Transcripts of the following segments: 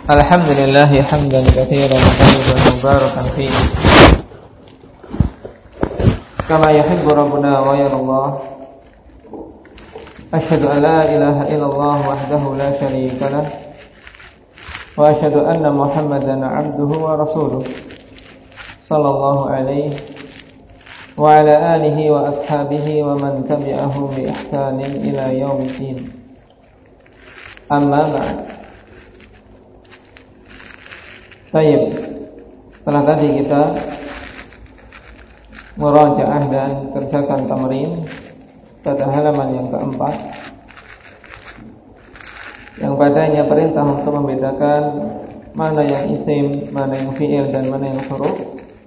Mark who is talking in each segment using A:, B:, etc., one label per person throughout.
A: Alhamdulillah hamdan katsiran tayyiban mubarakan fihi kama yuhibbu rabbuna wa yardah. Asyhadu an la ilaha illallah wahdahu la syarika lah wa asyhadu anna Muhammadan 'abduhu wa rasuluh sallallahu alaihi wa ala alihi wa ashabihi wa man tabi'ahum bi ihsanin ila yaumiddin. Amma ba'd. Baik, setelah tadi kita murajaah dan kerjakan tamrin pada halaman yang keempat, yang padanya perintah untuk membedakan mana yang isim, mana yang fi'il, dan mana yang huruf.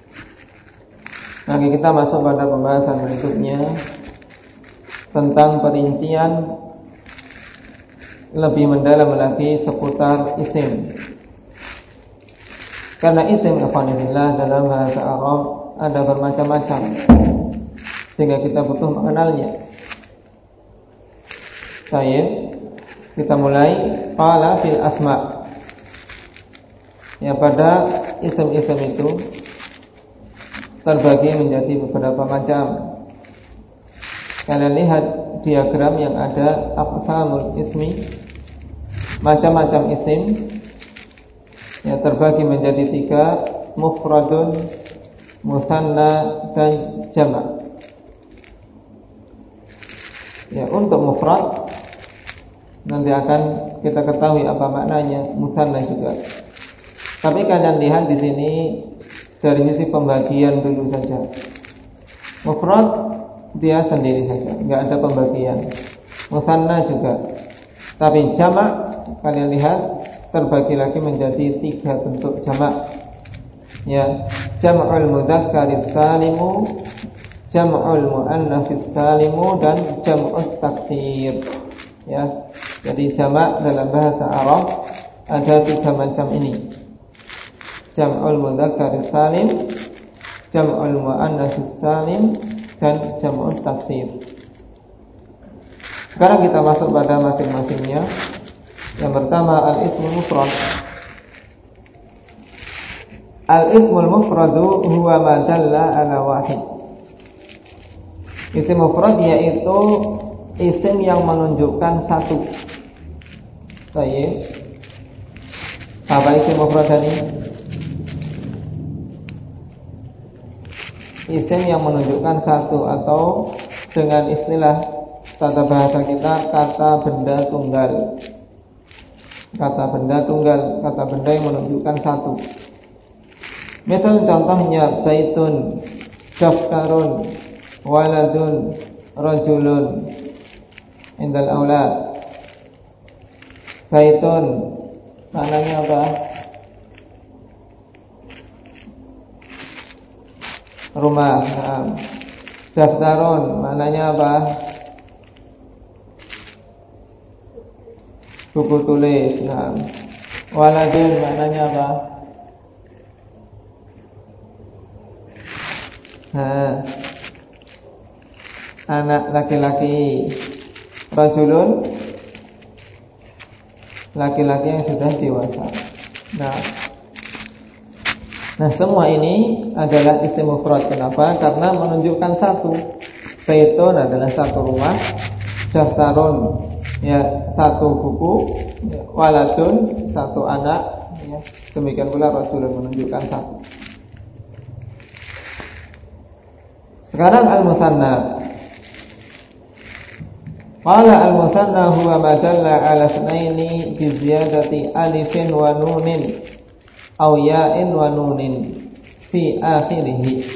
A: Maka kita masuk pada pembahasan berikutnya tentang perincian lebih mendalam lagi seputar isim. Karena isim ikhwanillah dalam bahasa Arab ada bermacam-macam, sehingga kita butuh mengenalnya. Kita mulai qala fil asma. Ya, pada isim-isim itu terbagi menjadi beberapa macam. Kalian lihat diagram yang ada aqsamul ismi, macam-macam isim. Ya, terbagi menjadi 3, mufradun, musanna, dan jama'. Ya, untuk mufrad nanti akan kita ketahui apa maknanya, musanna juga. Tapi kalian lihat di sini dari sisi pembagian dulu saja. Mufrad dia sendiri saja, enggak ada pembagian. Musanna juga. Tapi jama' kalian lihat terbagi lagi menjadi 3 bentuk jamak. Ya, jam'ul mudzakkaris salimu, jam'ul muannatsis salimu, dan jam'ut taksir. Ya, jadi jamak dalam bahasa Arab ada 3 macam ini. Jam'ul mudzakkaris salim, jam'ul muannatsis salim, dan jam'ut taksir. Sekarang kita masuk pada masing-masingnya. Yang pertama al-ismul mufrad. Al-ismul mufradu huwa ma dalla ala wahid. Isim mufrad yaitu isim yang menunjukkan satu. Baik. Apa isim mufrad tadi? Isim yang menunjukkan satu, atau dengan istilah tata bahasa kita, kata benda tunggal. Kata benda tunggal, kata benda yang menunjukkan satu. Misal contohnya baitun, daftarun, waladun, rajulun, indal aulad. Baitun maknanya apa? Rumah. Daftarun maknanya apa? Buku tulis. Waladun maknanya apa? Anak laki-laki. Rajulun laki-laki yang sudah dewasa. Nah, semua ini adalah isim mufrad. Kenapa? Karena menunjukkan satu. Baitun adalah satu rumah, daftarun ya satu buku, ya, waladun satu anak, ya. Demikian pula rajulun menunjukkan satu. Sekarang al-musanna. Qala al-musanna huwa ma dalla ala itsnaini bi ziyadati alifin wa nunin aw ya'in wa nunin fi akhirih.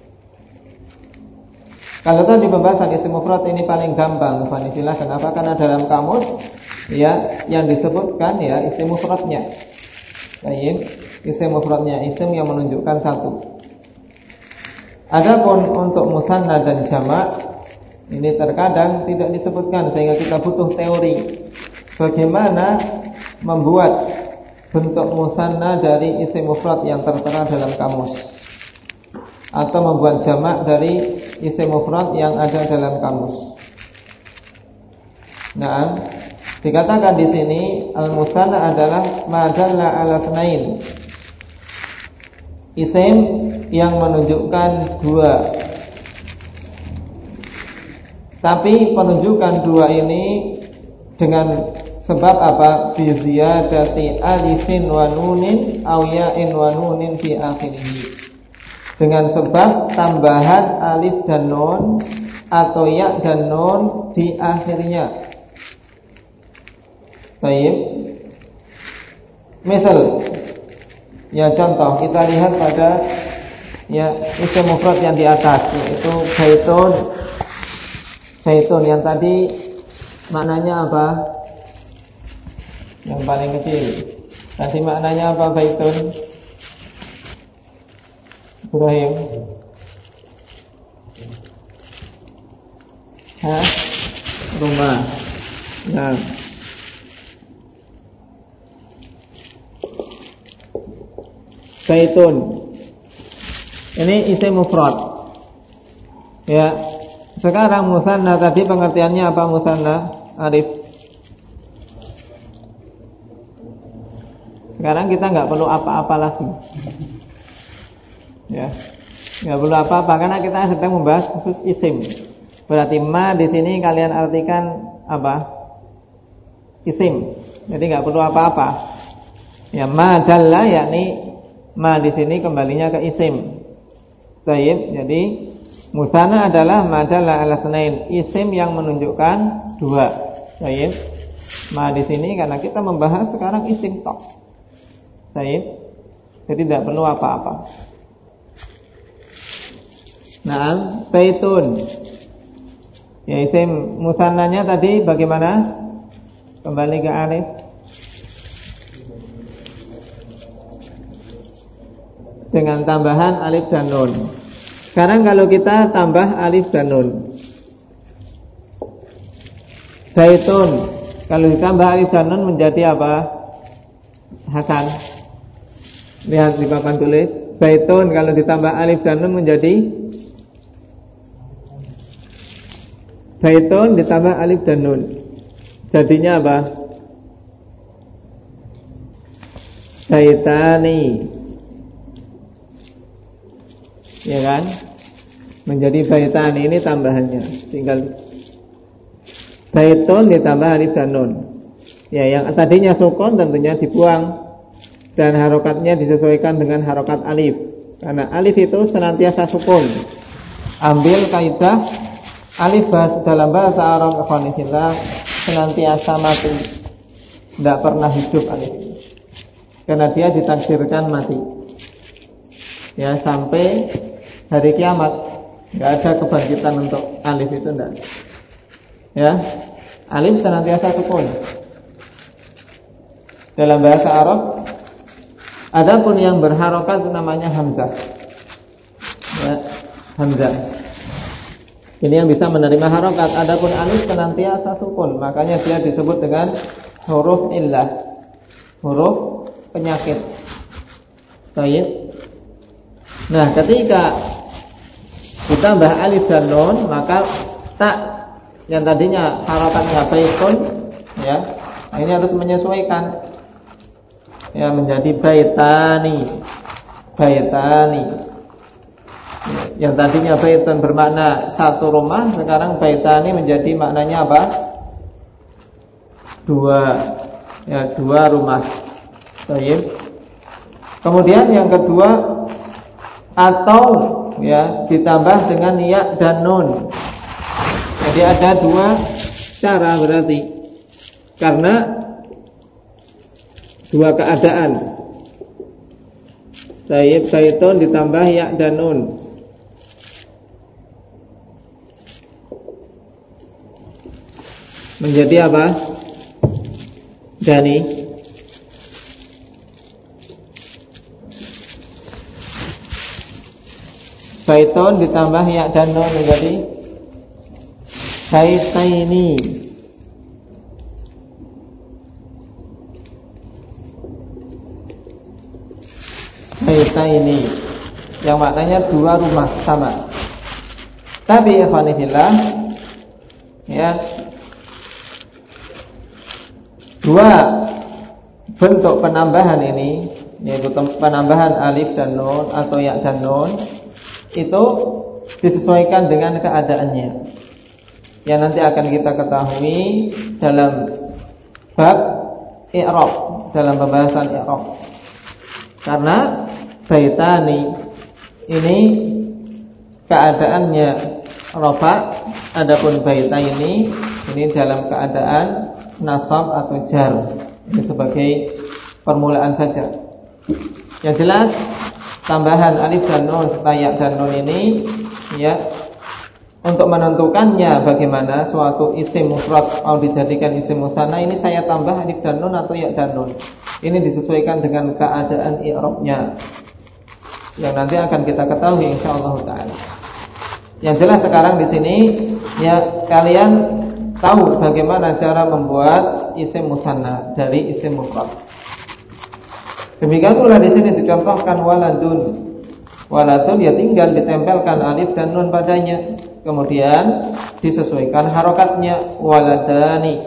A: Kalau tadi pembahasan isim mufrad ini paling gampang, Fanisilah. Kenapa? Karena dalam kamus ya yang disebutkan ya isim mufradnya. Baik, isim mufradnya isim yang menunjukkan satu. Adapun untuk musanna dan jamak ini terkadang tidak disebutkan, sehingga kita butuh teori bagaimana membuat bentuk musanna dari isim mufrad yang tertera dalam kamus, atau membuat jamak dari isim mufrad yang ada dalam kamus. Nah, Dikatakan di sini al-musanna adalah ma dalla ala tsnain. Isim yang menunjukkan dua. Tapi penunjukan dua ini dengan sebab apa? Bi ziyadati alifin wa nunin aw ya'in wa nunin fi akhirih. Dengan sebab tambahan alif dan nun atau ya dan nun di akhirnya. Baik. Misal, ya contoh kita lihat pada ya isim mufrad yang di atas, yaitu baitun. Baitun yang tadi maknanya apa? Yang paling kecil. Tadi maknanya apa baitun? Ibrahim. Hah? Rumah. Nah. Baitun. Ini isim mufrad. Ya. Sekarang musanna tadi pengertiannya apa musanna? Arif. Sekarang kita enggak perlu apa-apa lagi. Ya. Enggak perlu apa-apa karena kita sedang membahas khusus isim. Berarti ma di sini kalian artikan apa? Isim. Jadi enggak perlu apa-apa. Ya ma dalla yakni ma di sini kembalinya ke isim. Baik, jadi musanna adalah ma dalla ala tsnain, isim yang menunjukkan dua. Baik. Ma di sini karena kita membahas sekarang isim tok. Baik. Jadi tidak perlu apa-apa. Nah, baitun. Ya isim musannanya tadi bagaimana? Kembali ke alif. Dengan tambahan alif dan nun. Sekarang kalau kita tambah alif dan nun, baitun, kalau ditambah alif dan nun menjadi apa? Hasan. Lihat di papan tulis. Baitun kalau ditambah alif dan nun menjadi baitun ditambah alif dan nun. Jadinya apa? Baitani. Ya kan? Menjadi baitani, ini tambahannya. Tinggal baitun ditambah alif dan nun. Ya, yang tadinya sukun tentunya dibuang dan harokatnya disesuaikan dengan harokat alif. Karena alif itu senantiasa sukun. Ambil kaidah alif dalam bahasa Arab ikhwanillah senantiasa mati. Tidak pernah hidup alif. Karena dia ditakdirkan mati. Ya, sampai hari kiamat enggak ada kebangkitan untuk alif itu enggak. Ya. Alif senantiasa sukun. Dalam bahasa Arab adapun yang berharokat namanya hamzah. Ya, hamzah. Ini yang bisa menerima harokat. Adapun alif senantiasa sukun, makanya dia disebut dengan huruf illah. Huruf penyakit. Baik. Nah, ketika ditambah alif dan nun, maka tak yang tadinya harokatnya baitun, ya, ini harus menyesuaikan, ya, menjadi baitani. Baitani. Yang tadinya baitun bermakna satu rumah, sekarang baitani menjadi maknanya apa? Dua, ya, dua rumah. Baik. Kemudian yang kedua, atau ya ditambah dengan ya dan nun. Jadi ada dua cara berarti. Karena dua keadaan. Baitun ditambah ya dan nun. Menjadi apa? Dani. Baitun ditambah ya dan nun menjadi baitaini. Baitaini yang maknanya dua rumah sama. Tapi ikhwanillah, ya, Dua bentuk penambahan ini, yaitu penambahan alif dan nun atau ya dan nun, itu disesuaikan dengan keadaannya, yang nanti akan kita ketahui dalam bab i'rab, dalam pembahasan i'rab. Karena baitani ini keadaannya rafa, adapun baitaini ini dalam keadaan nasab atau jar. Ini sebagai permulaan saja. Yang jelas tambahan alif dan nun serta ya dan nun ini, ya, untuk menentukannya bagaimana suatu isim mufrad mau dijadikan isim musanna, ini saya tambah alif dan nun atau ya dan nun. Ini disesuaikan dengan keadaan i'rabnya, yang nanti akan kita ketahui insyaallah taala. Yang jelas sekarang di sini, ya, kalian tahu bagaimana cara membuat isim musanna dari isim mufrad. Demikian pula di sini dicontohkan waladun. Waladun ya tinggal ditempelkan alif dan nun padanya, kemudian disesuaikan harokatnya waladani,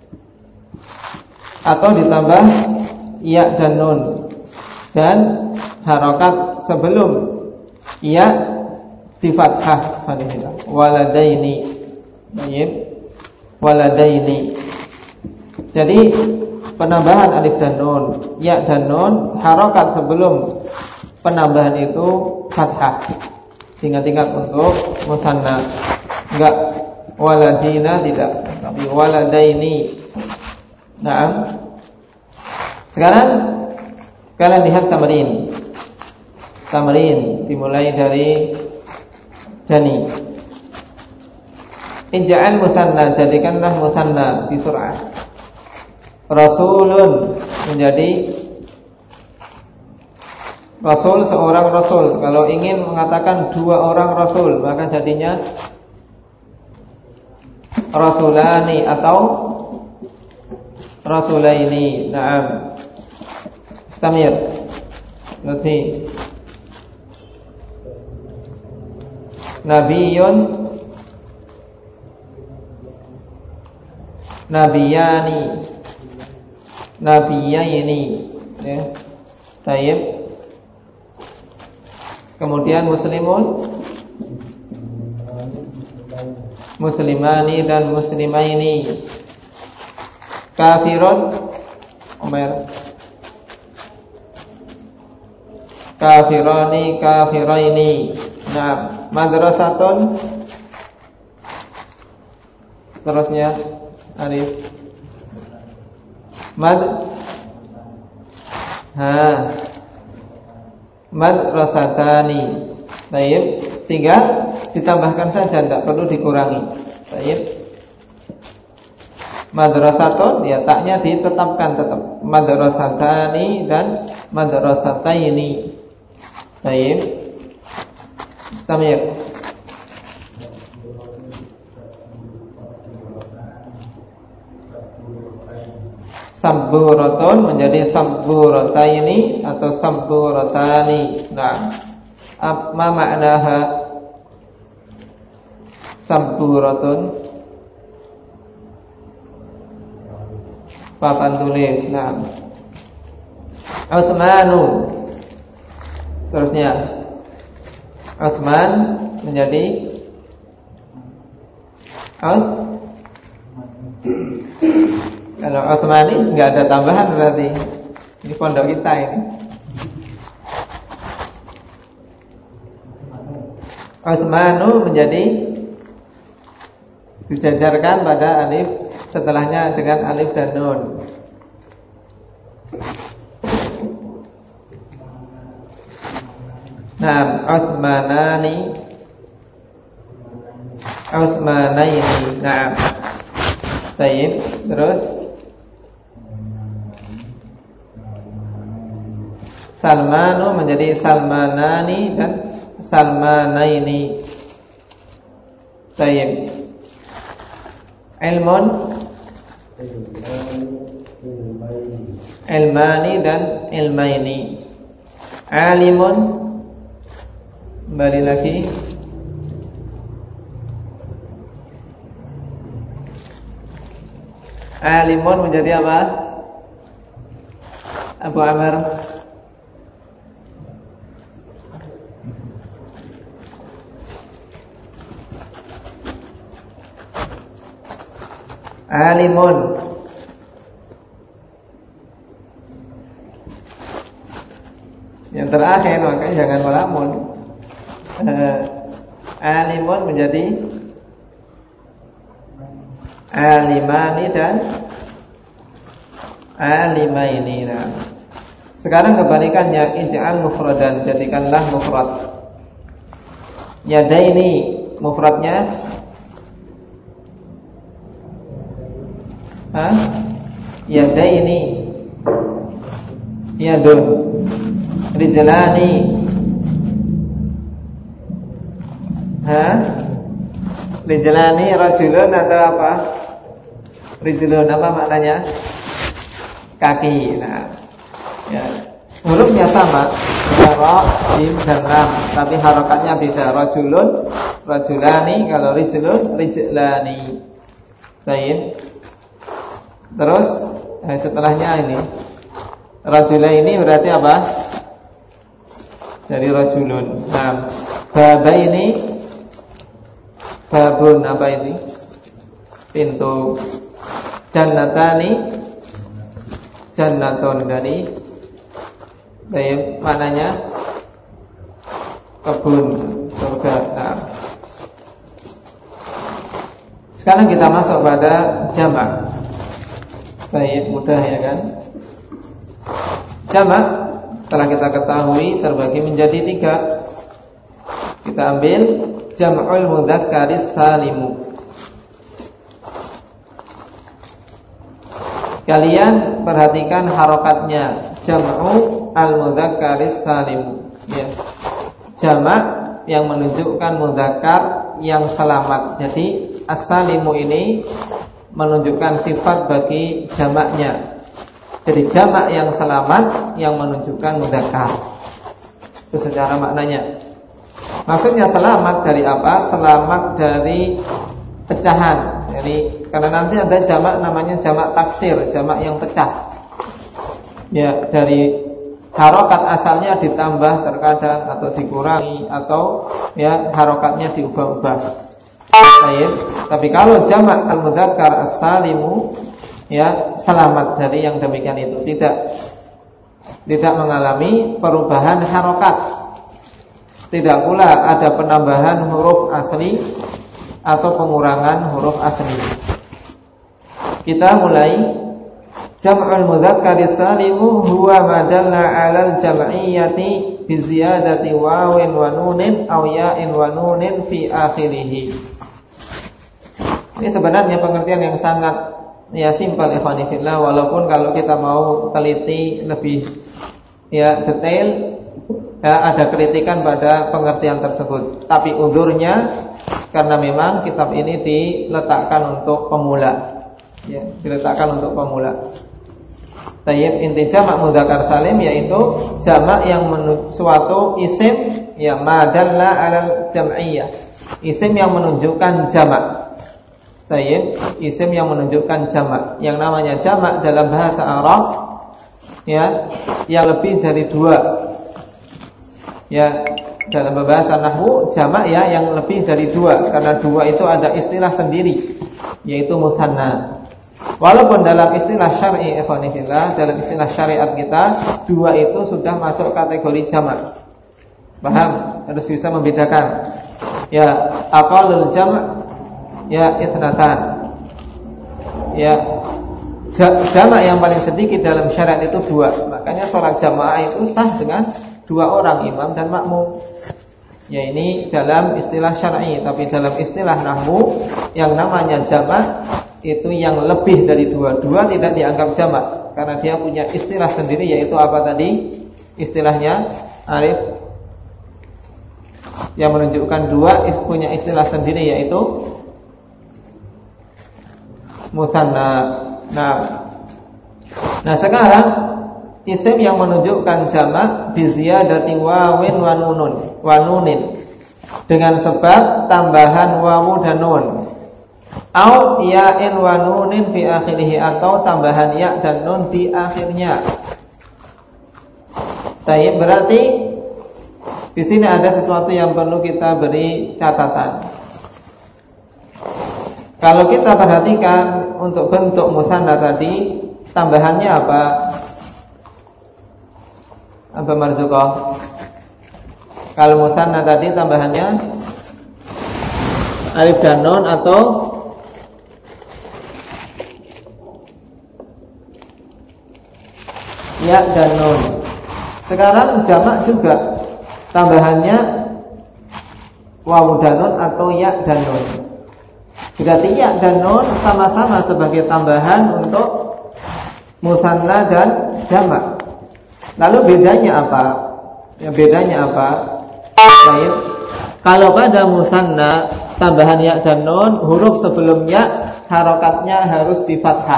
A: atau ditambah ya dan nun, dan harokat sebelum ya di fathah waladaini. Baik, waladaini. Jadi penambahan alif dan nun, ya dan nun, harokat sebelum penambahan itu fathah. Ingat-ingat untuk musanna, enggak waladina, tidak, tapi waladaini. Nah, sekarang kalian lihat tamrin. Tamrin dimulai dari Jani. Ij'al musanna, jadikanlah musanna di surah. Rasulun menjadi rasul, seorang rasul. Kalau ingin mengatakan dua orang rasul, maka jadinya rasulani atau rasulaini. Naam. Istamir. Berarti nabiyun, nabiyani, nabiyaini, ya. Baik. Kemudian muslimun, muslimani dan muslimaini. Kafirun, Umar, kafirani, kafiraini. Nah, madrasatun, terusnya alif mad, madrasatani. Baik, tinggal ditambahkan saja, tidak perlu dikurangi. Baik, madrasatun, ya, taknya ditetapkan tetap madrasatani dan madrasataini. Baik, istamir. Sabburatun menjadi sabburataini atau sabburatani. Nah, apa maknaha sabburatun? Papan tulis. Nah, Utsmanu. Terusnya Utsman menjadi kalau Utsmani nggak ada tambahan, berarti ini pondok kita ini. Utsmanu menjadi dijajarkan pada alif, setelahnya dengan alif dan nun. Nah, Utsmanani, Utsmanaini. Nah, baik. Terus Salmanu menjadi Salmanani dan Salmanaini. Baik. Ilmun, ilmani dan ilmaini. Alimun, kembali lagi, alimun menjadi apa? Abu Amr. Alimun. Yang terakhir makanya jangan melamun. Alimun menjadi alimani dan alimaini. Nah, sekarang kebalikannya, ij'al mufradan, jadikanlah mufrad. Yadaini mufradnya yadaini, yadun. Rijlani, rijlani rajulun atau apa? Rijlun apa maknanya? Kaki. Nah, ya. Hurufnya sama, ra, jim dan lam, tapi harokatnya beda. Rajulun, rajulani, kalau rijlun, rijlani. Baik. Terus setelahnya ini rajulaini berarti apa? Dari rajulun. Nah, babaini, babun apa ini? Pintu. Jannatani, jannatun dari baik, maknanya kebun surga. Nah, sekarang kita masuk pada jamak. Baik, mudah ya kan? Jamak telah kita ketahui terbagi menjadi 3. Kita ambil jam'ul mudzakkaris salimu. Kalian perhatikan harokatnya, jam'u al-mudzakkaris salimu, ya. Jamak yang menunjukkan mudzakkar yang selamat. Jadi as-salimu ini menunjukkan sifat bagi jamaknya. Jadi jamak yang selamat yang menunjukkan mudzakkar. Itu secara maknanya. Maksudnya selamat dari apa? Selamat dari pecahan. Jadi karena nanti ada jamak namanya jamak taksir, jamak yang pecah. Ya, dari harokat asalnya ditambah terkadang atau dikurangi atau ya harokatnya diubah-ubah. Baik. Tapi kalau jamak al-mudzakkar as-salimu, ya, selamat dari yang demikian itu, tidak mengalami perubahan harokat, tidak pula ada penambahan huruf asli atau pengurangan huruf asli. Kita mulai. Jam'ul mudzakkari salimu huwa ma dalla 'alal jam'iyyati bi ziyadati wawin wa nunin aw ya'in wa nunin fi akhirih. Ini sebenarnya pengertian yang sangat ya simpel ikhwani fillah, walaupun kalau kita mau teliti lebih ya detail ya ada kritikan pada pengertian tersebut. Tapi udurnya karena memang kitab ini diletakkan untuk pemula. Ya, diletakkan untuk pemula. Tayyib, inti jamak mudzakkar salim yaitu jamak yang suatu isim ya madalla 'alal jam'iyyah. Isim yang menunjukkan jamak. Tayyib, isim yang menunjukkan jamak. Yang namanya jamak dalam bahasa Arab ya yang lebih dari 2. Ya, dalam bahasa nahwu jamak ya yang lebih dari 2, karena 2 itu ada istilah sendiri yaitu mutsanna. Walaupun dalam istilah syar'i ikhwanillah, dalam istilah syariat kita 2 itu sudah masuk kategori jamak. Paham? Harus bisa membedakan. Ya, aqallul jam' ya ithnatan. Ya, jamak yang paling sedikit dalam syariat itu 2. Makanya sholat jamaah itu sah dengan 2 orang, imam dan makmum. Ya, ini dalam istilah syar'i. Tapi dalam istilah nahwu yang namanya jamak itu yang lebih dari 2. 2 tidak dianggap jamak karena dia punya istilah sendiri, yaitu apa tadi? Istilahnya Arif yang menunjukkan 2 punya istilah sendiri yaitu mutsanna. Nah sekarang isim yang menunjukkan jamak bi ziyadati wawin wa nunin dengan sebab tambahan wawu dan nun. Au ya'in wa nunin fi akhirih, atau tambahan ya dan nun di akhirnya. Baik, berarti di sini ada sesuatu yang perlu kita beri catatan. Kalau kita perhatikan untuk bentuk musanna tadi, tambahannya apa? Apa Marzuqah? Kalau musanna tadi tambahannya alif dan nun atau ya dan nun. Sekarang jamak juga tambahannya wawu dan nun atau ya dan nun. Berarti ya dan nun sama-sama sebagai tambahan untuk musanna dan jamak. Lalu bedanya apa? Ya, bedanya apa? Baik. Kalau pada musanna tambahan ya dan nun, huruf sebelum ya harokatnya harus di fathah.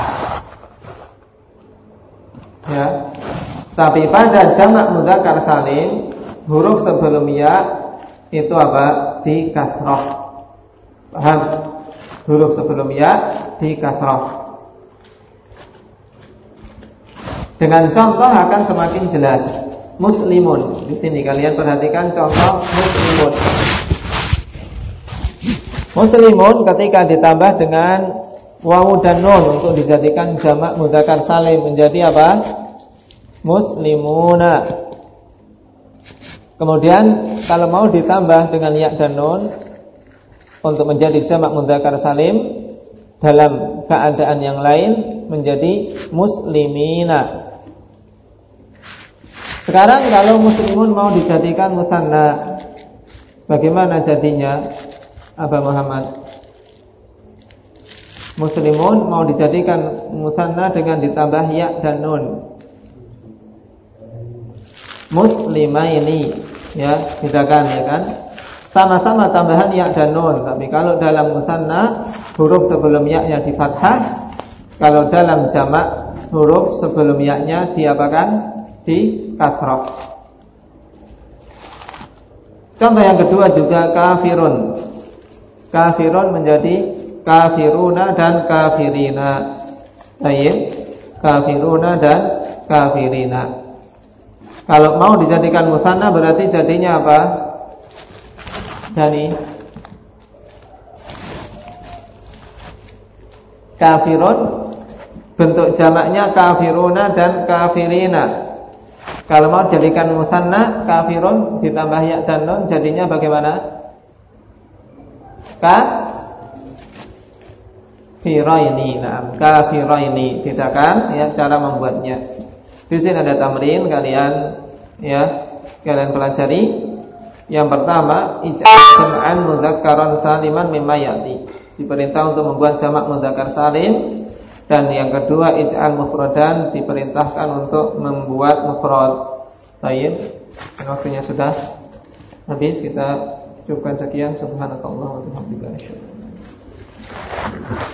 A: Ya. Tapi pada jamak mudzakkar salim, huruf sebelum ya itu apa? Di kasroh. Paham? Huruf sebelum ya di kasroh. Dengan contoh akan semakin jelas. Muslimun. Di sini kalian perhatikan contoh muslimun. Muslimun ketika ditambah dengan wawu dan nun untuk dijadikan jamak mudzakkar salim menjadi apa? Muslimuna. Kemudian kalau mau ditambah dengan ya dan nun untuk menjadi jamak mudzakkar salim dalam keadaan yang lain menjadi muslimina. Sekarang kalau muslimun mau dijadikan musanna, bagaimana jadinya? Aba Muhammad. Muslimun mau dijadikan musanna dengan ditambah ya dan nun. Muslimaini, ya, bedakan ya kan? Sama-sama tambahan ya dan nun, tapi kalau dalam musanna huruf sebelum ya-nya di fathah, kalau dalam jamak huruf sebelum ya-nya diapakan? Di kasrah. Contoh yang kedua juga kafirun. Kafirun menjadi kafiruna dan kafirina. Baik, kafiruna dan kafirina. Kalau mau dijadikan musanna berarti jadinya apa? Jadi kafirun bentuk jamaknya kafiruna dan kafirina. Kalau mau jadikan musanna kafirun ditambah ya dan nun jadinya bagaimana? Kafiraini. Nah, kafiraini. Bedakan ya cara membuatnya. Di sini ada tamrin kalian pelajari. Yang pertama, ij'al jam'an mudzakkaran saliman mimma ya'ti. Diperintah untuk membuat jamak mudzakkar salim. Dan yang kedua, ij'al mufradan, diperintahkan untuk membuat mufrad. Baik, waktunya sudah habis, kita cukupkan sekian. Subhanakallah wa bihamdika.